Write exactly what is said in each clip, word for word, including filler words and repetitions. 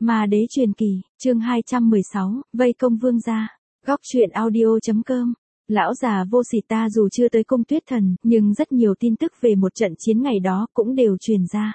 Ma đế truyền kỳ, chương hai trăm mười sáu, vây công vương gia. Góc truyện audio.com. Lão già vô sỉ ta dù chưa tới cung tuyết thần, nhưng rất nhiều tin tức về một trận chiến ngày đó cũng đều truyền ra.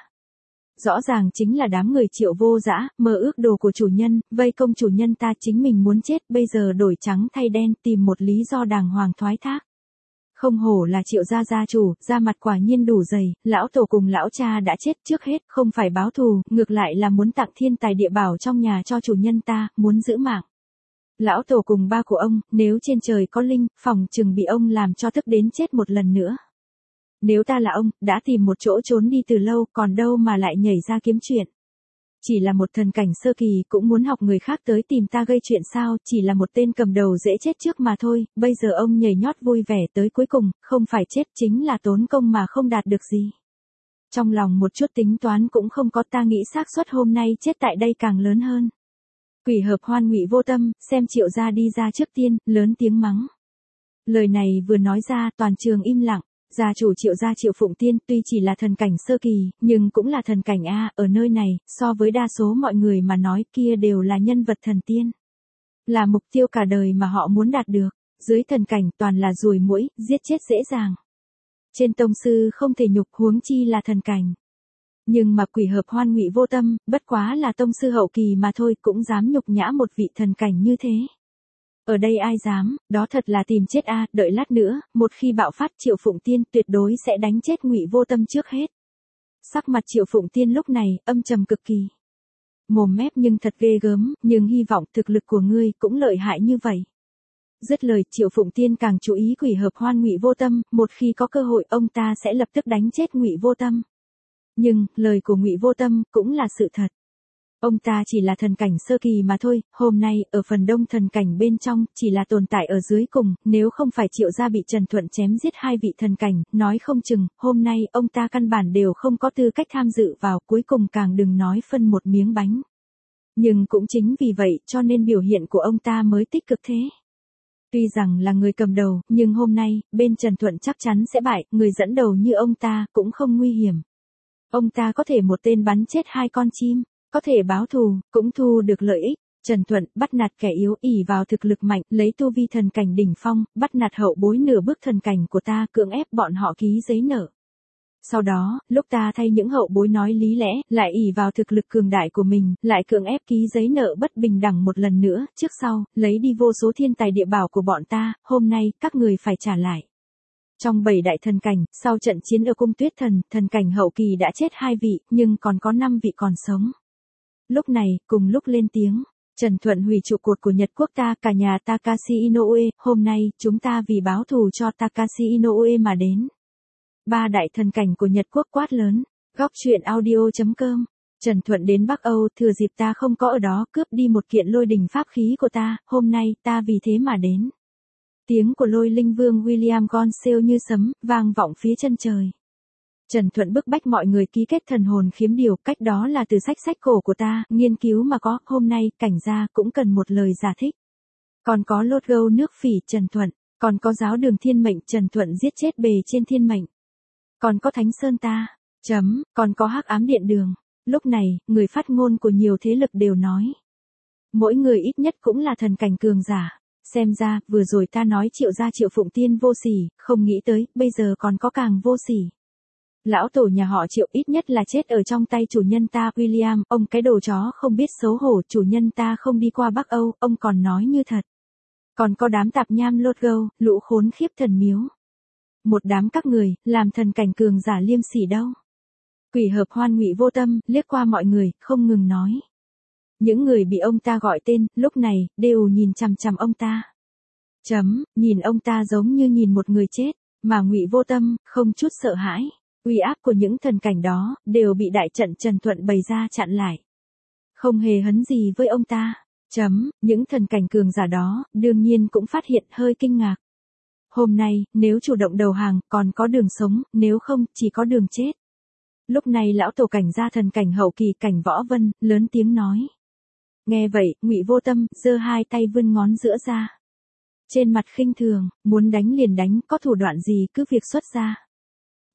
Rõ ràng chính là đám người Triệu Vô Dã, mơ ước đồ của chủ nhân, vây công chủ nhân ta, chính mình muốn chết, bây giờ đổi trắng thay đen, tìm một lý do đàng hoàng thoái thác. Không hổ là Triệu gia gia chủ, da mặt quả nhiên đủ dày, lão tổ cùng lão cha đã chết, trước hết không phải báo thù, ngược lại là muốn tặng thiên tài địa bảo trong nhà cho chủ nhân ta, muốn giữ mạng. Lão tổ cùng ba của ông, nếu trên trời có linh, phòng chừng bị ông làm cho tức đến chết một lần nữa. Nếu ta là ông, đã tìm một chỗ trốn đi từ lâu, còn đâu mà lại nhảy ra kiếm chuyện. Chỉ là một thần cảnh sơ kỳ cũng muốn học người khác tới tìm ta gây chuyện sao, chỉ là một tên cầm đầu dễ chết trước mà thôi, bây giờ ông nhảy nhót vui vẻ tới cuối cùng, không phải chết chính là tốn công mà không đạt được gì. Trong lòng một chút tính toán cũng không có, ta nghĩ xác suất hôm nay chết tại đây càng lớn hơn. Quỷ hợp hoan Ngụy Vô Tâm, xem Triệu gia đi ra trước tiên, lớn tiếng mắng. Lời này vừa nói ra, toàn trường im lặng. Gia chủ Triệu gia Triệu Phụng Tiên tuy chỉ là thần cảnh sơ kỳ, nhưng cũng là thần cảnh A, ở nơi này, so với đa số mọi người mà nói kia đều là nhân vật thần tiên. Là mục tiêu cả đời mà họ muốn đạt được, dưới thần cảnh toàn là ruồi muỗi, giết chết dễ dàng. Trên tông sư không thể nhục, huống chi là thần cảnh. Nhưng mà quỷ hợp hoan Ngụy Vô Tâm, bất quá là tông sư hậu kỳ mà thôi, cũng dám nhục nhã một vị thần cảnh như thế. Ở đây ai dám, đó thật là tìm chết a, à, đợi lát nữa, một khi bạo phát Triệu Phụng Tiên tuyệt đối sẽ đánh chết Ngụy Vô Tâm trước hết. Sắc mặt Triệu Phụng Tiên lúc này, âm trầm cực kỳ. Mồm mép nhưng thật ghê gớm, nhưng hy vọng thực lực của ngươi cũng lợi hại như vậy. Dứt lời, Triệu Phụng Tiên càng chú ý quỷ hợp hoan Ngụy Vô Tâm, một khi có cơ hội ông ta sẽ lập tức đánh chết Ngụy Vô Tâm. Nhưng, lời của Ngụy Vô Tâm cũng là sự thật. Ông ta chỉ là thần cảnh sơ kỳ mà thôi, hôm nay, ở phần đông thần cảnh bên trong, chỉ là tồn tại ở dưới cùng, nếu không phải Triệu gia bị Trần Thuận chém giết hai vị thần cảnh, nói không chừng, hôm nay, ông ta căn bản đều không có tư cách tham dự vào, cuối cùng càng đừng nói phân một miếng bánh. Nhưng cũng chính vì vậy, cho nên biểu hiện của ông ta mới tích cực thế. Tuy rằng là người cầm đầu, nhưng hôm nay, bên Trần Thuận chắc chắn sẽ bại, người dẫn đầu như ông ta, cũng không nguy hiểm. Ông ta có thể một tên bắn chết hai con chim. Có thể báo thù, cũng thu được lợi ích. Trần Thuận bắt nạt kẻ yếu, ỷ vào thực lực mạnh, lấy tu vi thần cảnh đỉnh phong, bắt nạt hậu bối nửa bước thần cảnh của ta, cưỡng ép bọn họ ký giấy nợ. Sau đó, lúc ta thay những hậu bối nói lý lẽ, lại ỷ vào thực lực cường đại của mình, lại cưỡng ép ký giấy nợ bất bình đẳng một lần nữa, trước sau, lấy đi vô số thiên tài địa bảo của bọn ta, hôm nay, các người phải trả lại. Trong bảy đại thần cảnh, sau trận chiến ở cung tuyết thần, thần cảnh hậu kỳ đã chết hai vị, nhưng còn có năm vị còn sống. Lúc này, cùng lúc lên tiếng, Trần Thuận hủy trụ cột của Nhật quốc ta, cả nhà Takashi Inoue, hôm nay, chúng ta vì báo thù cho Takashi Inoue mà đến. Ba đại thần cảnh của Nhật quốc quát lớn, góc truyện audio.com, Trần Thuận đến Bắc Âu, thừa dịp ta không có ở đó, cướp đi một kiện lôi đỉnh pháp khí của ta, hôm nay, ta vì thế mà đến. Tiếng của lôi linh vương William Gonsale như sấm, vang vọng phía chân trời. Trần Thuận bức bách mọi người ký kết thần hồn khiếm điều, cách đó là từ sách sách cổ của ta, nghiên cứu mà có, hôm nay, cảnh gia cũng cần một lời giải thích. Còn có lốt gâu nước phỉ Trần Thuận, còn có giáo đường thiên mệnh Trần Thuận giết chết bề trên thiên mệnh. Còn có thánh sơn ta, chấm, còn có hắc ám điện đường. Lúc này, người phát ngôn của nhiều thế lực đều nói. Mỗi người ít nhất cũng là thần cảnh cường giả. Xem ra, vừa rồi ta nói Triệu gia Triệu Phụng Tiên vô sỉ, không nghĩ tới, bây giờ còn có càng vô sỉ. Lão tổ nhà họ Triệu ít nhất là chết ở trong tay chủ nhân ta, William, ông cái đồ chó không biết xấu hổ, chủ nhân ta không đi qua Bắc Âu, ông còn nói như thật. Còn có đám tạp nham lốt gâu, lũ khốn khiếp thần miếu. Một đám các người, làm thần cảnh cường giả liêm sỉ đâu. Quỷ hợp hoan Ngụy Vô Tâm, liếc qua mọi người, không ngừng nói. Những người bị ông ta gọi tên, lúc này, đều nhìn chằm chằm ông ta. Chấm, nhìn ông ta giống như nhìn một người chết, mà Ngụy Vô Tâm, không chút sợ hãi. Uy áp của những thần cảnh đó, đều bị đại trận Trần Thuận bày ra chặn lại. Không hề hấn gì với ông ta. Chấm, những thần cảnh cường giả đó, đương nhiên cũng phát hiện hơi kinh ngạc. Hôm nay, nếu chủ động đầu hàng, còn có đường sống, nếu không, chỉ có đường chết. Lúc này lão tổ cảnh gia thần cảnh hậu kỳ cảnh Võ Vân, lớn tiếng nói. Nghe vậy, Ngụy Vô Tâm, giơ hai tay vươn ngón giữa ra. Trên mặt khinh thường, muốn đánh liền đánh, có thủ đoạn gì cứ việc xuất ra.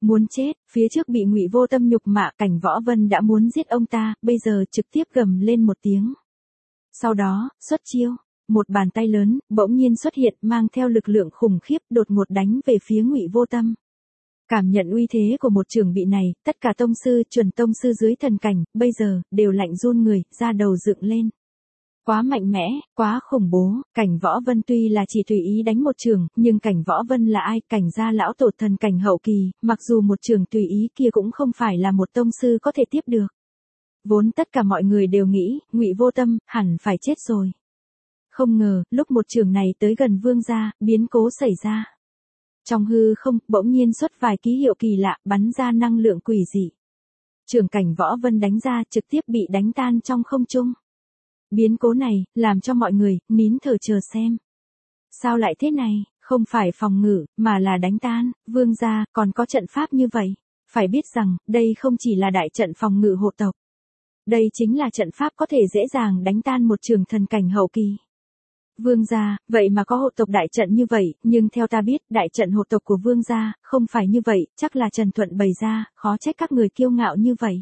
Muốn chết, phía trước bị Ngụy Vô Tâm nhục mạ, Cảnh Võ Vân đã muốn giết ông ta, bây giờ trực tiếp gầm lên một tiếng. Sau đó, xuất chiêu, một bàn tay lớn bỗng nhiên xuất hiện, mang theo lực lượng khủng khiếp, đột ngột đánh về phía Ngụy Vô Tâm. Cảm nhận uy thế của một trường bị này, tất cả tông sư, chuẩn tông sư dưới thần cảnh, bây giờ đều lạnh run người, da đầu dựng lên. Quá mạnh mẽ, quá khủng bố. Cảnh Võ Vân tuy là chỉ tùy ý đánh một trường, nhưng Cảnh Võ Vân là ai? Cảnh gia lão tổ thần cảnh hậu kỳ, mặc dù một trường tùy ý kia cũng không phải là một tông sư có thể tiếp được. Vốn tất cả mọi người đều nghĩ, Ngụy Vô Tâm hẳn phải chết rồi. Không ngờ, lúc một trường này tới gần vương gia, biến cố xảy ra. Trong hư không, bỗng nhiên xuất vài ký hiệu kỳ lạ, bắn ra năng lượng quỷ dị. Trường Cảnh Võ Vân đánh ra, trực tiếp bị đánh tan trong không trung. Biến cố này, làm cho mọi người, nín thở chờ xem. Sao lại thế này, không phải phòng ngự, mà là đánh tan, vương gia, còn có trận pháp như vậy. Phải biết rằng, đây không chỉ là đại trận phòng ngự hộ tộc. Đây chính là trận pháp có thể dễ dàng đánh tan một trường thần cảnh hậu kỳ. Vương gia, vậy mà có hộ tộc đại trận như vậy, nhưng theo ta biết, đại trận hộ tộc của vương gia, không phải như vậy, chắc là Trần Thuận bày ra, khó trách các người kiêu ngạo như vậy.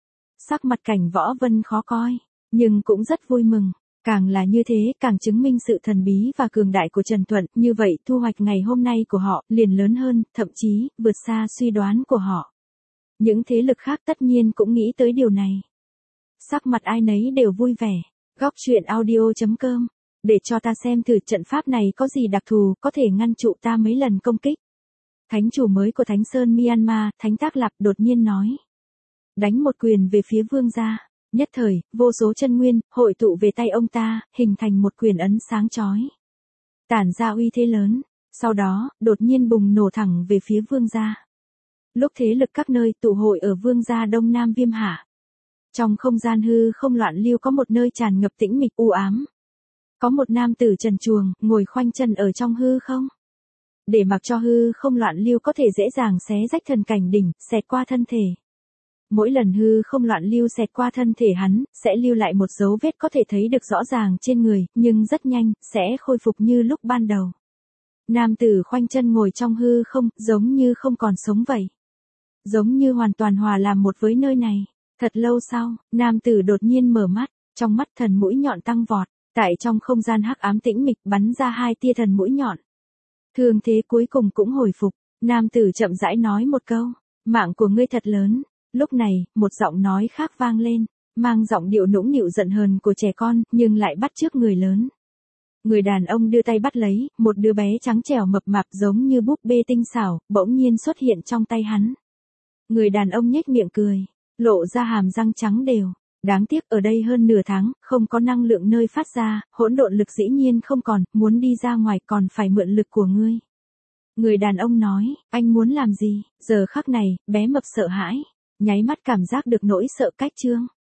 Sắc mặt Cảnh Võ Vân khó coi, nhưng cũng rất vui mừng. Càng là như thế, càng chứng minh sự thần bí và cường đại của Trần Thuận, như vậy thu hoạch ngày hôm nay của họ liền lớn hơn, thậm chí, vượt xa suy đoán của họ. Những thế lực khác tất nhiên cũng nghĩ tới điều này. Sắc mặt ai nấy đều vui vẻ. Góc truyện audio chấm com để cho ta xem thử trận pháp này có gì đặc thù, có thể ngăn trụ ta mấy lần công kích. Thánh chủ mới của Thánh Sơn Myanmar, Thánh Tác Lạp đột nhiên nói. Đánh một quyền về phía vương gia. Nhất thời, vô số chân nguyên, hội tụ về tay ông ta, hình thành một quyền ấn sáng chói. Tản ra uy thế lớn, sau đó, đột nhiên bùng nổ thẳng về phía vương gia. Lúc thế lực các nơi tụ hội ở vương gia Đông Nam Viêm Hạ. Trong không gian hư không loạn lưu có một nơi tràn ngập tĩnh mịch u ám. Có một nam tử trần truồng, ngồi khoanh chân ở trong hư không. Để mặc cho hư không loạn lưu có thể dễ dàng xé rách thần cảnh đỉnh, xẹt qua thân thể. Mỗi lần hư không loạn lưu xẹt qua thân thể hắn, sẽ lưu lại một dấu vết có thể thấy được rõ ràng trên người, nhưng rất nhanh, sẽ khôi phục như lúc ban đầu. Nam tử khoanh chân ngồi trong hư không, giống như không còn sống vậy. Giống như hoàn toàn hòa làm một với nơi này. Thật lâu sau, nam tử đột nhiên mở mắt, trong mắt thần mũi nhọn tăng vọt, tại trong không gian hắc ám tĩnh mịch bắn ra hai tia thần mũi nhọn. Thương thế cuối cùng cũng hồi phục, nam tử chậm rãi nói một câu, mạng của ngươi thật lớn. Lúc này, một giọng nói khác vang lên, mang giọng điệu nũng nịu giận hờn của trẻ con, nhưng lại bắt chước người lớn. Người đàn ông đưa tay bắt lấy, một đứa bé trắng trẻo mập mạp giống như búp bê tinh xảo, bỗng nhiên xuất hiện trong tay hắn. Người đàn ông nhếch miệng cười, lộ ra hàm răng trắng đều. Đáng tiếc ở đây hơn nửa tháng, không có năng lượng nơi phát ra, hỗn độn lực dĩ nhiên không còn, muốn đi ra ngoài còn phải mượn lực của ngươi. Người đàn ông nói, anh muốn làm gì? Giờ khắc này, bé mập sợ hãi. Nháy mắt cảm giác được nỗi sợ cách trương.